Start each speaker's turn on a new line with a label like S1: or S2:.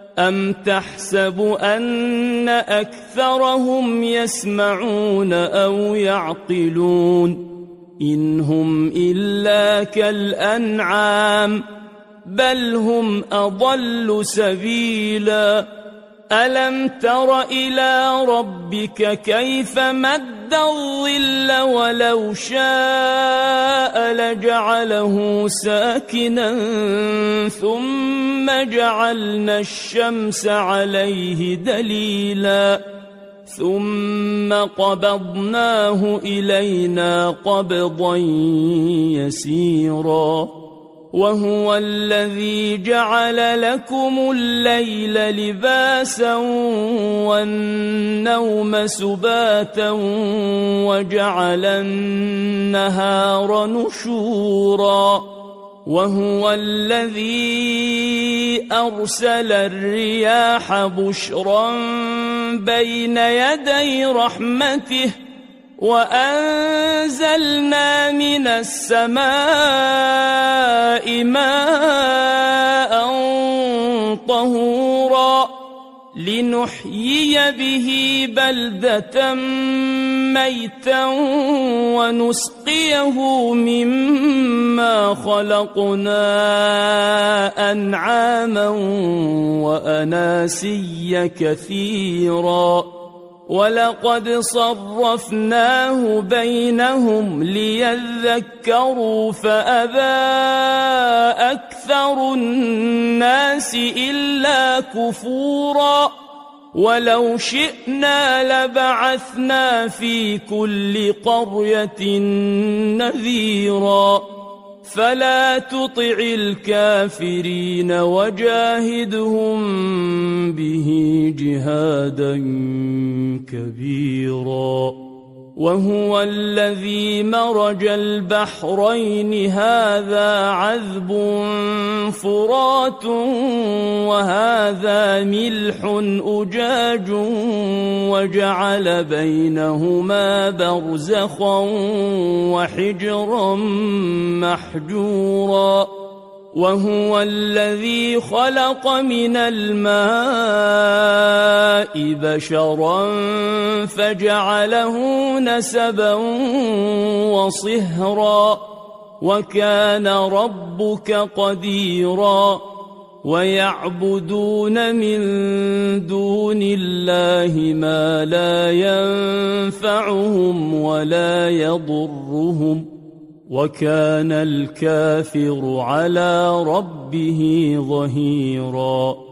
S1: أم تحسب أن أكثرهم يسمعون أو يعقلون إن هم إلا كالأنعام بل هم أضل سبيلا ألم تر إلى ربك كيف مد الظل ولو شاء لجعله ساكنا ثم جعلنا الشمس عليه دليلا ثم قبضناه إلينا قبضا يسيرا وهو الذي جعل لكم الليل لباسا والنوم سباتا وجعل النهار نشورا وهو الذي أرسل الرياح بشرا بين يدي رحمته وأنزلنا من السماء ماء طهورا لنحيي به بلدة ميتا ونسقيه مما خلقنا أنعاما وأناسيا كثيرا ولقد صرفناه بينهم ليذكروا فأبى أكثر الناس إلا كفورا ولو شئنا لبعثنا في كل قرية نذيرا فلا تطع الكافرين وجاهدهم به جهادا كبيرا وهو الذي مرج البحرين هذا عذب فرات وهذا ملح أجاج وجعل بينهما برزخا وحجرا محجورا وهو الذي خلق من الماء بشرا فجعله نسبا وصهرا وكان ربك قديرا ويعبدون من دون الله ما لا ينفعهم ولا يضرهم وكان الكافر على ربه ظهيرا